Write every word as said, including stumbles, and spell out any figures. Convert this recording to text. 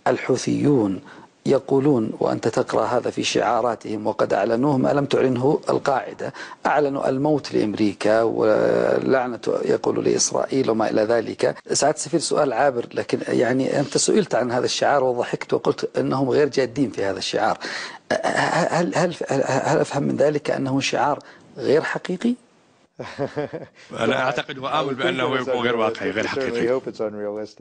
الحوثيون يقولون، وأنت تقرأ هذا في شعاراتهم وقد أعلنوه ما لم تعلنه القاعدة، أعلنوا الموت لأمريكا ولعنة يقولوا لإسرائيل وما إلى ذلك. سعادة السفير سؤال عابر، لكن يعني أنت سئلت عن هذا الشعار وضحكت وقلت أنهم غير جادين في هذا الشعار. هل, هل, هل أفهم من ذلك أنه شعار غير حقيقي؟ أنا أعتقد وآمل بأنه يكون غير واقعي غير حقيقي.